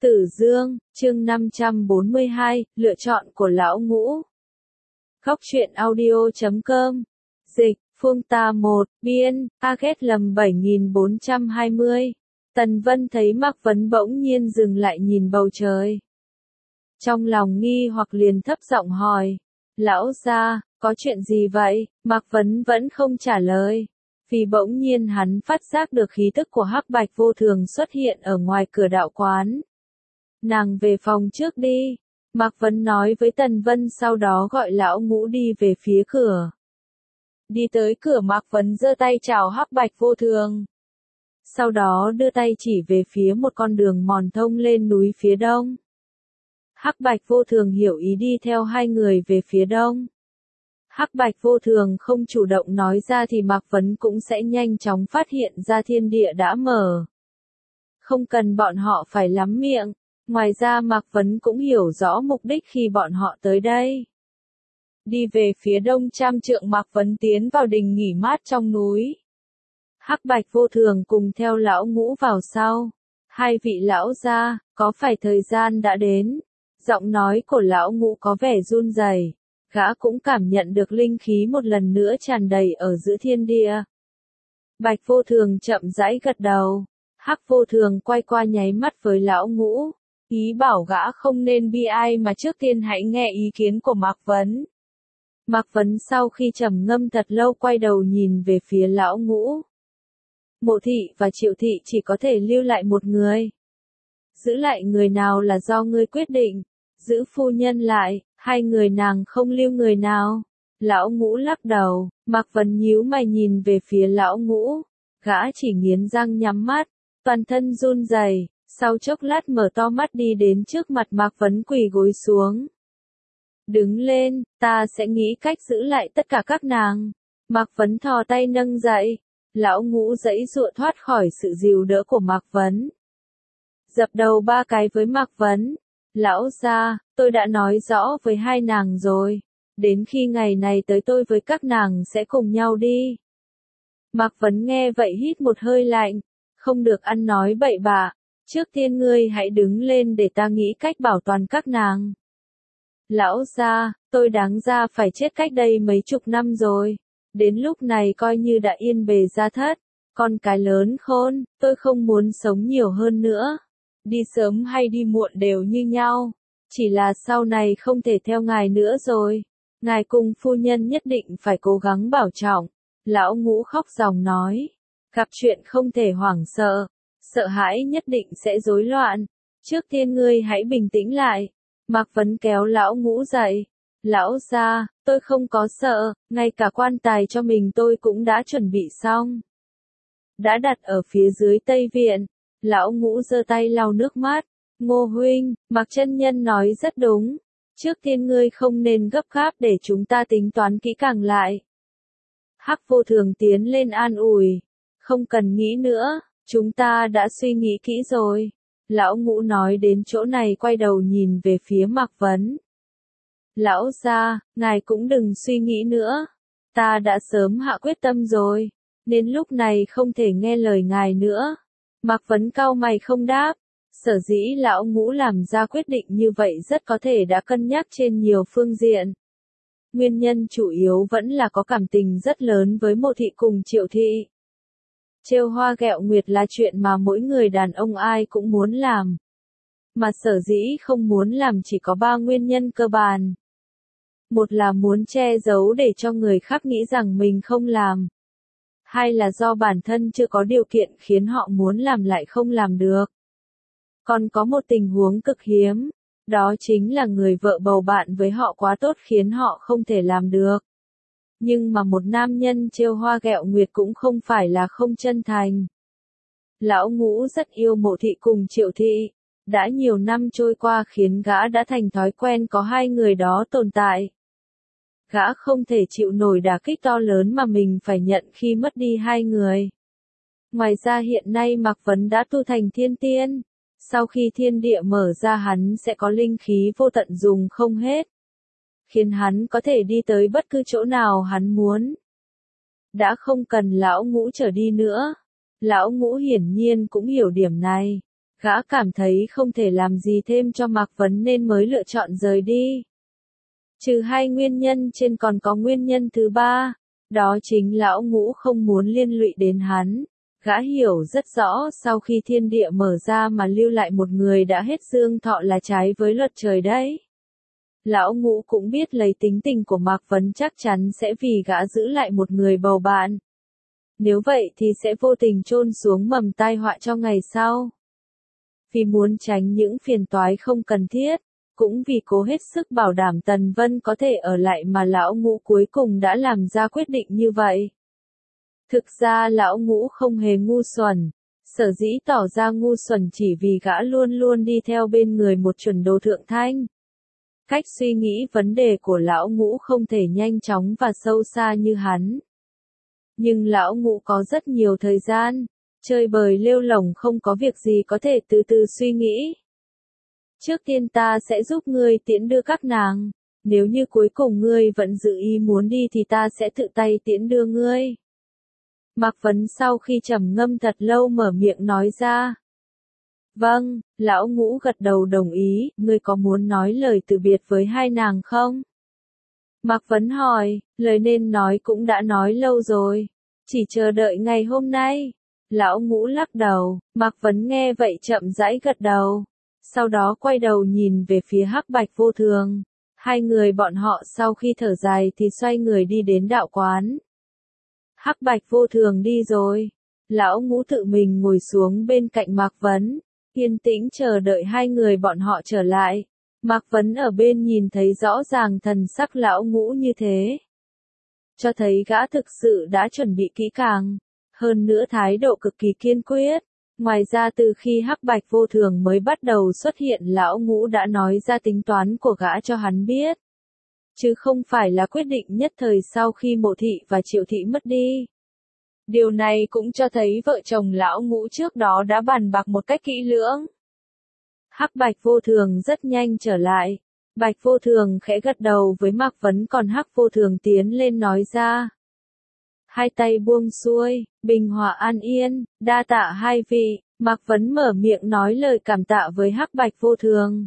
Tử Dương, chương 542, lựa chọn của lão ngũ. Góc truyện audio.com. Dịch, Phương Tà 1, biên, Aget lầm 7420. Tần Vân thấy Mạc Vấn bỗng nhiên dừng lại nhìn bầu trời. Trong lòng nghi hoặc liền thấp giọng hỏi. Lão gia, có chuyện gì vậy? Mạc Vấn vẫn không trả lời. Vì bỗng nhiên hắn phát giác được khí tức của Hắc Bạch Vô Thường xuất hiện ở ngoài cửa đạo quán. Nàng về phòng trước đi. Mạc Vấn nói với Tần Vân, sau đó gọi lão ngũ đi về phía cửa. Đi tới cửa, Mạc Vấn giơ tay chào Hắc Bạch Vô Thường. Sau đó đưa tay chỉ về phía một con đường mòn thông lên núi phía đông. Hắc Bạch Vô Thường hiểu ý đi theo hai người về phía đông. Hắc Bạch Vô Thường không chủ động nói ra thì Mạc Vấn cũng sẽ nhanh chóng phát hiện ra thiên địa đã mở. Không cần bọn họ phải lắm miệng. Ngoài ra Mạc Vấn cũng hiểu rõ mục đích khi bọn họ tới đây. Đi về phía đông trăm trượng, Mạc Vấn tiến vào đình nghỉ mát trong núi. Hắc Bạch Vô Thường cùng theo lão ngũ vào sau. Hai vị lão gia, có phải thời gian đã đến? Giọng nói của lão ngũ có vẻ run rẩy. Gã cũng cảm nhận được linh khí một lần nữa tràn đầy ở giữa thiên địa. Bạch Vô Thường chậm rãi gật đầu. Hắc Vô Thường quay qua nháy mắt với lão ngũ. Ý bảo gã không nên bi ai mà trước tiên hãy nghe ý kiến của Mạc Vấn. Mạc Vấn sau khi trầm ngâm thật lâu quay đầu nhìn về phía lão ngũ. Mộ thị và Triệu thị chỉ có thể lưu lại một người. Giữ lại người nào là do ngươi quyết định. Giữ phu nhân lại, hai người nàng không lưu người nào. Lão ngũ lắc đầu. Mạc Vấn nhíu mày nhìn về phía lão ngũ. Gã chỉ nghiến răng nhắm mắt, toàn thân run rẩy. Sau chốc lát mở to mắt đi đến trước mặt Mạc Vấn quỳ gối xuống. Đứng lên, ta sẽ nghĩ cách giữ lại tất cả các nàng. Mạc Vấn thò tay nâng dậy. Lão ngũ giãy giụa thoát khỏi sự dìu đỡ của Mạc Vấn. Dập đầu ba cái với Mạc Vấn. Lão gia, tôi đã nói rõ với hai nàng rồi. Đến khi ngày này tới tôi với các nàng sẽ cùng nhau đi. Mạc Vấn nghe vậy hít một hơi lạnh. Không được ăn nói bậy bạ. Trước tiên ngươi hãy đứng lên để ta nghĩ cách bảo toàn các nàng. Lão gia, tôi đáng ra phải chết cách đây mấy chục năm rồi. Đến lúc này coi như đã yên bề gia thất. Con cái lớn khôn, tôi không muốn sống nhiều hơn nữa. Đi sớm hay đi muộn đều như nhau. Chỉ là sau này không thể theo ngài nữa rồi. Ngài cùng phu nhân nhất định phải cố gắng bảo trọng. Lão ngũ khóc ròng nói. Gặp chuyện không thể hoảng sợ. Sợ hãi nhất định sẽ rối loạn. Trước tiên ngươi hãy bình tĩnh lại. Mạc Vấn kéo lão ngũ dậy. Lão gia, tôi không có sợ, ngay cả quan tài cho mình tôi cũng đã chuẩn bị xong. Đã đặt ở phía dưới Tây Viện. Lão ngũ giơ tay lau nước mắt. Ngô huynh, Mạc chân nhân nói rất đúng. Trước tiên ngươi không nên gấp gáp để chúng ta tính toán kỹ càng lại. Hắc Vô Thường tiến lên an ủi. Không cần nghĩ nữa. Chúng ta đã suy nghĩ kỹ rồi. Lão ngũ nói đến chỗ này quay đầu nhìn về phía Mạc Vấn. Lão gia, ngài cũng đừng suy nghĩ nữa. Ta đã sớm hạ quyết tâm rồi. Nên lúc này không thể nghe lời ngài nữa. Mạc Vấn cau mày không đáp. Sở dĩ lão ngũ làm ra quyết định như vậy rất có thể đã cân nhắc trên nhiều phương diện. Nguyên nhân chủ yếu vẫn là có cảm tình rất lớn với Mộ thị cùng Triệu thị. Trêu hoa ghẹo nguyệt là chuyện mà mỗi người đàn ông ai cũng muốn làm. Mà sở dĩ không muốn làm chỉ có 3 nguyên nhân cơ bản. Một là muốn che giấu để cho người khác nghĩ rằng mình không làm. Hai là do bản thân chưa có điều kiện khiến họ muốn làm lại không làm được. Còn có một tình huống cực hiếm. Đó chính là người vợ bầu bạn với họ quá tốt khiến họ không thể làm được. Nhưng mà một nam nhân trêu hoa ghẹo nguyệt cũng không phải là không chân thành. Lão ngũ rất yêu Mộ thị cùng Triệu thị. Đã nhiều năm trôi qua khiến gã đã thành thói quen có hai người đó tồn tại. Gã không thể chịu nổi đả kích to lớn mà mình phải nhận khi mất đi hai người. Ngoài ra hiện nay Mạc Vấn đã tu thành thiên tiên. Sau khi thiên địa mở ra hắn sẽ có linh khí vô tận dùng không hết. Khiến hắn có thể đi tới bất cứ chỗ nào hắn muốn. Đã không cần lão ngũ trở đi nữa. Lão ngũ hiển nhiên cũng hiểu điểm này. Gã cảm thấy không thể làm gì thêm cho Mạc Vấn nên mới lựa chọn rời đi. Trừ hai nguyên nhân trên còn có nguyên nhân thứ ba, đó chính lão ngũ không muốn liên lụy đến hắn. Gã hiểu rất rõ sau khi thiên địa mở ra mà lưu lại một người đã hết dương thọ là trái với luật trời đấy. Lão ngũ cũng biết lấy tính tình của Mạc Vấn chắc chắn sẽ vì gã giữ lại một người bầu bạn. Nếu vậy thì sẽ vô tình chôn xuống mầm tai họa cho ngày sau. Vì muốn tránh những phiền toái không cần thiết, cũng vì cố hết sức bảo đảm Tần Vân có thể ở lại mà lão ngũ cuối cùng đã làm ra quyết định như vậy. Thực ra lão ngũ không hề ngu xuẩn, sở dĩ tỏ ra ngu xuẩn chỉ vì gã luôn luôn đi theo bên người một chuẩn đồ thượng thanh. Cách suy nghĩ vấn đề của lão ngũ không thể nhanh chóng và sâu xa như hắn. Nhưng lão ngũ có rất nhiều thời gian, chơi bời lêu lổng không có việc gì có thể từ từ suy nghĩ. Trước tiên ta sẽ giúp ngươi tiễn đưa các nàng, nếu như cuối cùng ngươi vẫn giữ ý muốn đi thì ta sẽ tự tay tiễn đưa ngươi. Mạc Vấn sau khi trầm ngâm thật lâu mở miệng nói ra. Vâng, lão ngũ gật đầu đồng ý, ngươi có muốn nói lời từ biệt với hai nàng không? Mạc Vấn hỏi, lời nên nói cũng đã nói lâu rồi, chỉ chờ đợi ngày hôm nay. Lão ngũ lắc đầu, Mạc Vấn nghe vậy chậm rãi gật đầu. Sau đó quay đầu nhìn về phía Hắc Bạch Vô Thường. Hai người bọn họ sau khi thở dài thì xoay người đi đến đạo quán. Hắc Bạch Vô Thường đi rồi. Lão ngũ tự mình ngồi xuống bên cạnh Mạc Vấn, yên tĩnh chờ đợi hai người bọn họ trở lại. Mạc Vấn ở bên nhìn thấy rõ ràng thần sắc lão ngũ như thế. Cho thấy gã thực sự đã chuẩn bị kỹ càng. Hơn nữa thái độ cực kỳ kiên quyết. Ngoài ra từ khi Hắc Bạch Vô Thường mới bắt đầu xuất hiện lão ngũ đã nói ra tính toán của gã cho hắn biết. Chứ không phải là quyết định nhất thời sau khi Mộ Thị và Triệu Thị mất đi. Điều này cũng cho thấy vợ chồng lão ngũ trước đó đã bàn bạc một cách kỹ lưỡng. Hắc Bạch Vô Thường rất nhanh trở lại. Bạch Vô Thường khẽ gật đầu với Mạc Vấn còn Hắc Vô Thường tiến lên nói ra. Hai tay buông xuôi, bình hòa an yên, đa tạ hai vị, Mạc Vấn mở miệng nói lời cảm tạ với Hắc Bạch Vô Thường.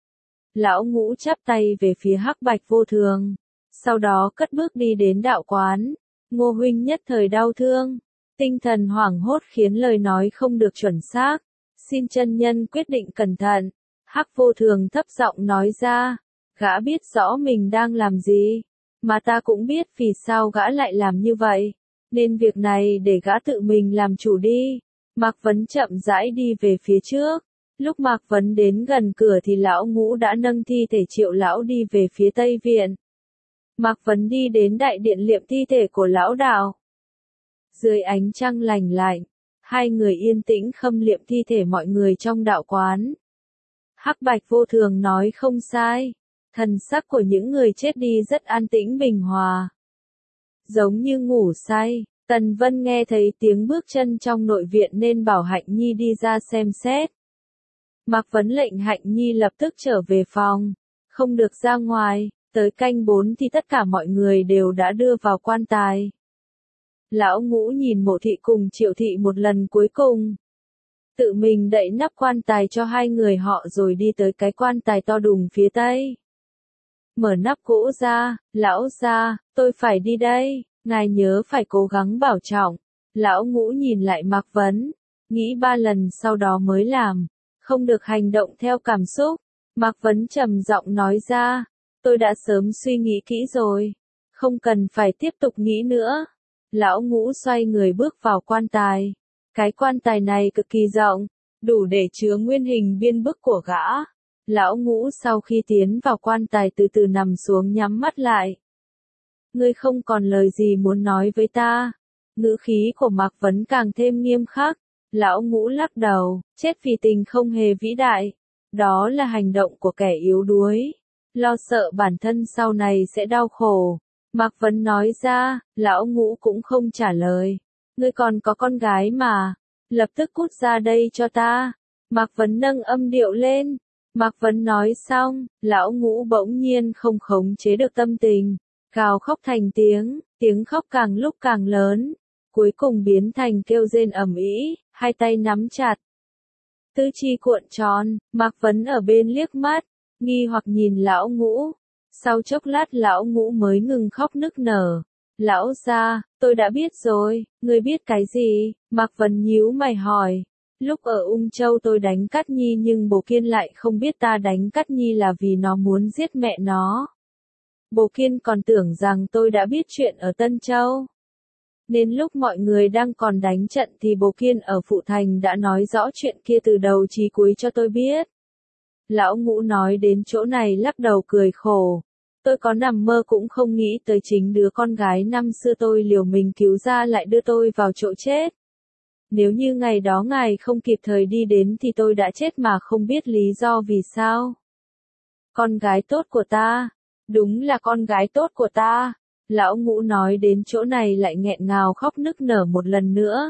Lão ngũ chắp tay về phía Hắc Bạch Vô Thường, sau đó cất bước đi đến đạo quán. Ngô huynh nhất thời đau thương, tinh thần hoảng hốt khiến lời nói không được chuẩn xác, xin chân nhân quyết định cẩn thận. Hắc Vô Thường thấp giọng nói ra, gã biết rõ mình đang làm gì. Mà ta cũng biết vì sao gã lại làm như vậy, nên việc này để gã tự mình làm chủ đi. Mạc Vấn chậm rãi đi về phía trước. Lúc Mạc Vấn đến gần cửa thì lão ngũ đã nâng thi thể Triệu lão đi về phía Tây Viện. Mạc Vấn đi đến đại điện liệm thi thể của lão đạo. Dưới ánh trăng lành lạnh, hai người yên tĩnh khâm liệm thi thể mọi người trong đạo quán. Hắc Bạch Vô Thường nói không sai. Thần sắc của những người chết đi rất an tĩnh bình hòa. Giống như ngủ say, Tần Vân nghe thấy tiếng bước chân trong nội viện nên bảo Hạnh Nhi đi ra xem xét. Mạc Vấn lệnh Hạnh Nhi lập tức trở về phòng, không được ra ngoài, tới canh 4 thì tất cả mọi người đều đã đưa vào quan tài. Lão ngũ nhìn Mộ Thị cùng Triệu Thị một lần cuối cùng. Tự mình đậy nắp quan tài cho hai người họ rồi đi tới cái quan tài to đùng phía tây. Mở nắp gỗ ra, lão gia, tôi phải đi đây, ngài nhớ phải cố gắng bảo trọng. Lão ngũ nhìn lại Mạc Vấn, nghĩ 3 lần sau đó mới làm, không được hành động theo cảm xúc. Mạc Vấn trầm giọng nói ra, tôi đã sớm suy nghĩ kỹ rồi, không cần phải tiếp tục nghĩ nữa. Lão ngũ xoay người bước vào quan tài. Cái quan tài này cực kỳ rộng, đủ để chứa nguyên hình biên bức của gã. Lão ngũ sau khi tiến vào quan tài từ từ nằm xuống nhắm mắt lại. Ngươi không còn lời gì muốn nói với ta. Ngữ khí của Mạc Vấn càng thêm nghiêm khắc. Lão ngũ lắc đầu, chết vì tình không hề vĩ đại. Đó là hành động của kẻ yếu đuối. Lo sợ bản thân sau này sẽ đau khổ. Mạc Vấn nói ra, lão ngũ cũng không trả lời. Ngươi còn có con gái mà. Lập tức cút ra đây cho ta. Mạc Vấn nâng âm điệu lên. Mạc Vấn nói xong, lão ngũ bỗng nhiên không khống chế được tâm tình. Gào khóc thành tiếng khóc càng lúc càng lớn. Cuối cùng biến thành kêu rên ầm ĩ, hai tay nắm chặt. Tứ chi cuộn tròn, Mạc Vấn ở bên liếc mắt, nghi hoặc nhìn lão Ngũ. Sau chốc lát lão Ngũ mới ngừng khóc nức nở. Lão gia, tôi đã biết rồi, ngươi biết cái gì? Mạc Vấn nhíu mày hỏi. Lúc ở Ung Châu tôi đánh Cát Nhi nhưng Bồ Kiên lại không biết ta đánh Cát Nhi là vì nó muốn giết mẹ nó. Bồ Kiên còn tưởng rằng tôi đã biết chuyện ở Tân Châu. Nên lúc mọi người đang còn đánh trận thì Bồ Kiên ở Phụ Thành đã nói rõ chuyện kia từ đầu chí cuối cho tôi biết. Lão Ngũ nói đến chỗ này lắc đầu cười khổ. Tôi có nằm mơ cũng không nghĩ tới chính đứa con gái năm xưa tôi liều mình cứu ra lại đưa tôi vào chỗ chết. Nếu như ngày đó ngài không kịp thời đi đến thì tôi đã chết mà không biết lý do vì sao. Con gái tốt của ta, đúng là con gái tốt của ta. Lão Ngũ nói đến chỗ này lại nghẹn ngào khóc nức nở một lần nữa.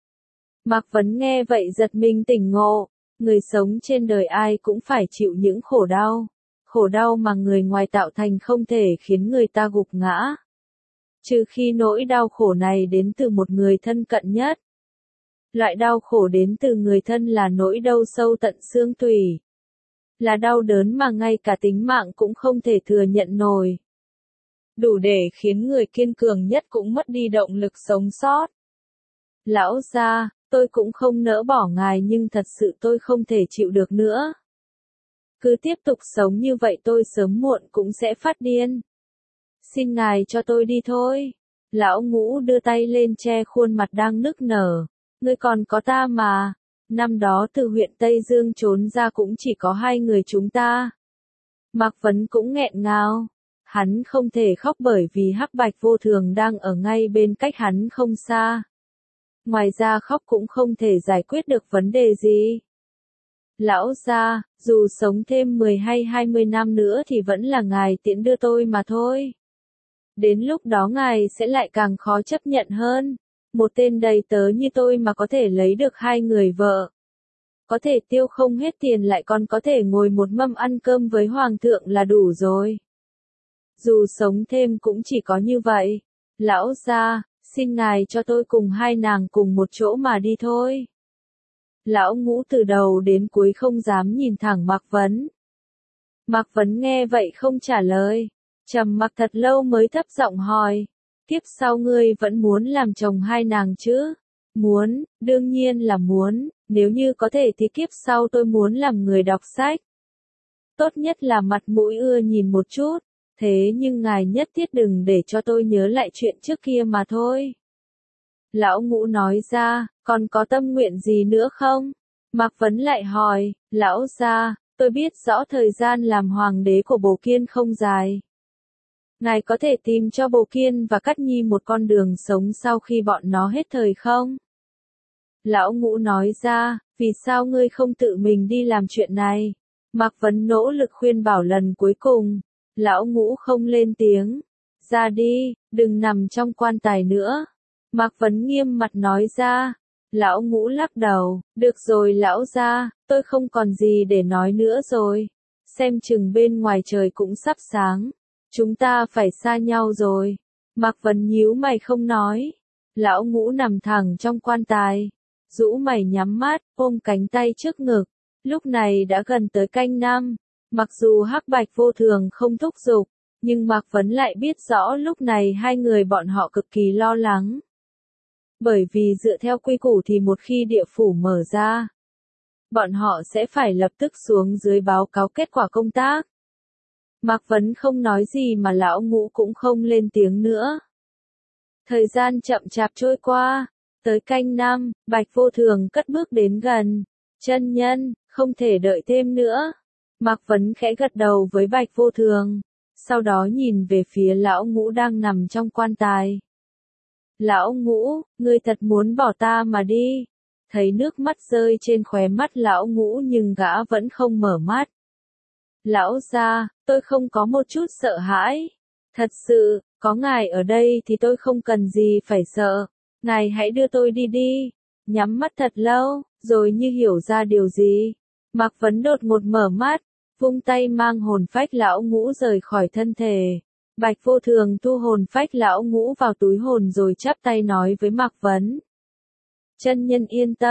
Mạc Vấn nghe vậy giật mình tỉnh ngộ, người sống trên đời ai cũng phải chịu những khổ đau mà người ngoài tạo thành không thể khiến người ta gục ngã. Trừ khi nỗi đau khổ này đến từ một người thân cận nhất. Loại đau khổ đến từ người thân là nỗi đau sâu tận xương tủy. Là đau đớn mà ngay cả tính mạng cũng không thể thừa nhận nổi. Đủ để khiến người kiên cường nhất cũng mất đi động lực sống sót. Lão gia, tôi cũng không nỡ bỏ ngài nhưng thật sự tôi không thể chịu được nữa. Cứ tiếp tục sống như vậy tôi sớm muộn cũng sẽ phát điên. Xin ngài cho tôi đi thôi. Lão Ngũ đưa tay lên che khuôn mặt đang nức nở. Ngươi còn có ta mà. Năm đó từ huyện Tây Dương trốn ra cũng chỉ có hai người chúng ta. Mạc Vấn cũng nghẹn ngào. Hắn không thể khóc bởi vì Hắc Bạch Vô Thường đang ở ngay bên cách hắn không xa. Ngoài ra khóc cũng không thể giải quyết được vấn đề gì. Lão gia, dù sống thêm 10 hay 20 năm nữa thì vẫn là ngài tiễn đưa tôi mà thôi. Đến lúc đó ngài sẽ lại càng khó chấp nhận hơn. Một tên đầy tớ như tôi mà có thể lấy được hai người vợ. Có thể tiêu không hết tiền lại còn có thể ngồi một mâm ăn cơm với hoàng thượng là đủ rồi. Dù sống thêm cũng chỉ có như vậy. Lão gia, xin ngài cho tôi cùng hai nàng cùng một chỗ mà đi thôi. Lão Ngũ từ đầu đến cuối không dám nhìn thẳng Mạc Vấn. Mạc Vấn nghe vậy không trả lời. Trầm mặc thật lâu mới thấp giọng hỏi. Kiếp sau ngươi vẫn muốn làm chồng hai nàng chứ? Muốn, đương nhiên là muốn, nếu như có thể thì kiếp sau tôi muốn làm người đọc sách. Tốt nhất là mặt mũi ưa nhìn một chút, thế nhưng ngài nhất thiết đừng để cho tôi nhớ lại chuyện trước kia mà thôi. Lão Ngũ nói ra, còn có tâm nguyện gì nữa không? Mạc Vấn lại hỏi, lão gia, tôi biết rõ thời gian làm hoàng đế của Bồ Kiên không dài. Ngài có thể tìm cho Bồ Kiên và Cát Nhi một con đường sống sau khi bọn nó hết thời không? Lão Ngũ nói ra, vì sao ngươi không tự mình đi làm chuyện này? Mạc Vấn nỗ lực khuyên bảo lần cuối cùng. Lão Ngũ không lên tiếng. Ra đi, đừng nằm trong quan tài nữa. Mạc Vấn nghiêm mặt nói ra. Lão Ngũ lắc đầu, được rồi lão gia, tôi không còn gì để nói nữa rồi. Xem chừng bên ngoài trời cũng sắp sáng. Chúng ta phải xa nhau rồi. Mạc Vấn nhíu mày không nói. Lão Ngũ nằm thẳng trong quan tài. Rũ mày nhắm mắt, ôm cánh tay trước ngực. Lúc này đã gần tới canh năm. Mặc dù Hắc Bạch Vô Thường không thúc giục, nhưng Mạc Vấn lại biết rõ lúc này hai người bọn họ cực kỳ lo lắng. Bởi vì dựa theo quy củ thì một khi địa phủ mở ra, bọn họ sẽ phải lập tức xuống dưới báo cáo kết quả công tác. Mạc Vấn không nói gì mà Lão Ngũ cũng không lên tiếng nữa. Thời gian chậm chạp trôi qua, tới canh năm, Bạch Vô Thường cất bước đến gần. Chân nhân, không thể đợi thêm nữa. Mạc Vấn khẽ gật đầu với Bạch Vô Thường, sau đó nhìn về phía Lão Ngũ đang nằm trong quan tài. Lão Ngũ, ngươi thật muốn bỏ ta mà đi. Thấy nước mắt rơi trên khóe mắt Lão Ngũ nhưng gã vẫn không mở mắt. Lão gia, tôi không có một chút sợ hãi. Thật sự, có ngài ở đây thì tôi không cần gì phải sợ. Ngài hãy đưa tôi đi đi. Nhắm mắt thật lâu, rồi như hiểu ra điều gì. Mạc Vấn đột ngột mở mắt, vung tay mang hồn phách Lão Ngũ rời khỏi thân thể. Bạch Vô Thường thu hồn phách Lão Ngũ vào túi hồn rồi chắp tay nói với Mạc Vấn. Chân nhân yên tâm,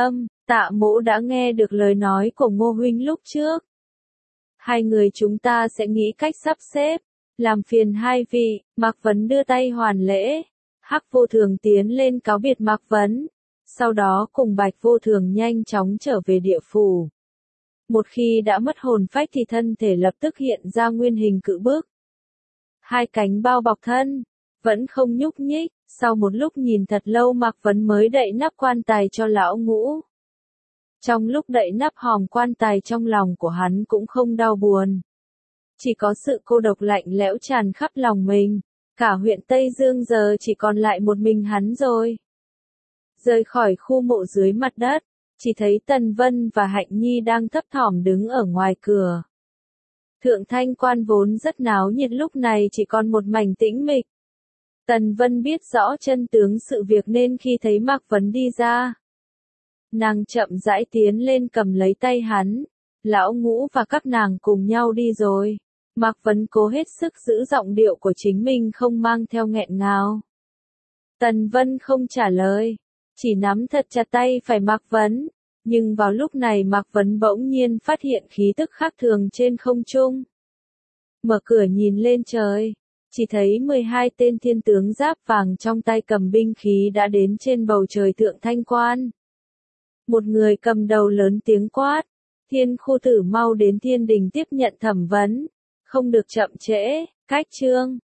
Tạ Mỗ đã nghe được lời nói của Ngô huynh lúc trước. Hai người chúng ta sẽ nghĩ cách sắp xếp. Làm phiền hai vị. Mạc Vấn đưa tay hoàn lễ. Hắc Vô Thường tiến lên cáo biệt Mạc Vấn. Sau đó cùng Bạch Vô Thường nhanh chóng trở về địa phủ. Một khi đã mất hồn phách thì thân thể lập tức hiện ra nguyên hình cự bức. Hai cánh bao bọc thân, vẫn không nhúc nhích. Sau một lúc nhìn thật lâu Mạc Vấn mới đậy nắp quan tài cho lão Ngũ. Trong lúc đậy nắp hòm quan tài trong lòng của hắn cũng không đau buồn. Chỉ có sự cô độc lạnh lẽo tràn khắp lòng mình. Cả huyện Tây Dương giờ chỉ còn lại một mình hắn rồi. Rời khỏi khu mộ dưới mặt đất, chỉ thấy Tần Vân và Hạnh Nhi đang thấp thỏm đứng ở ngoài cửa. Thượng Thanh Quan vốn rất náo nhiệt lúc này chỉ còn một mảnh tĩnh mịch. Tần Vân biết rõ chân tướng sự việc nên khi thấy Mạc Vấn đi ra, nàng chậm rãi tiến lên cầm lấy tay hắn. Lão Ngũ và các nàng cùng nhau đi rồi. Mạc Vấn cố hết sức giữ giọng điệu của chính mình không mang theo nghẹn ngào. Tần Vân không trả lời, chỉ nắm thật chặt tay phải Mạc Vấn. Nhưng vào lúc này Mạc Vấn bỗng nhiên phát hiện khí tức khác thường trên không trung. Mở cửa nhìn lên trời, chỉ thấy 12 tên thiên tướng giáp vàng trong tay cầm binh khí đã đến trên bầu trời Thượng Thanh Quan. Một người cầm đầu lớn tiếng quát, Thiên Khu Tử mau đến thiên đình tiếp nhận thẩm vấn, không được chậm trễ. Cách chương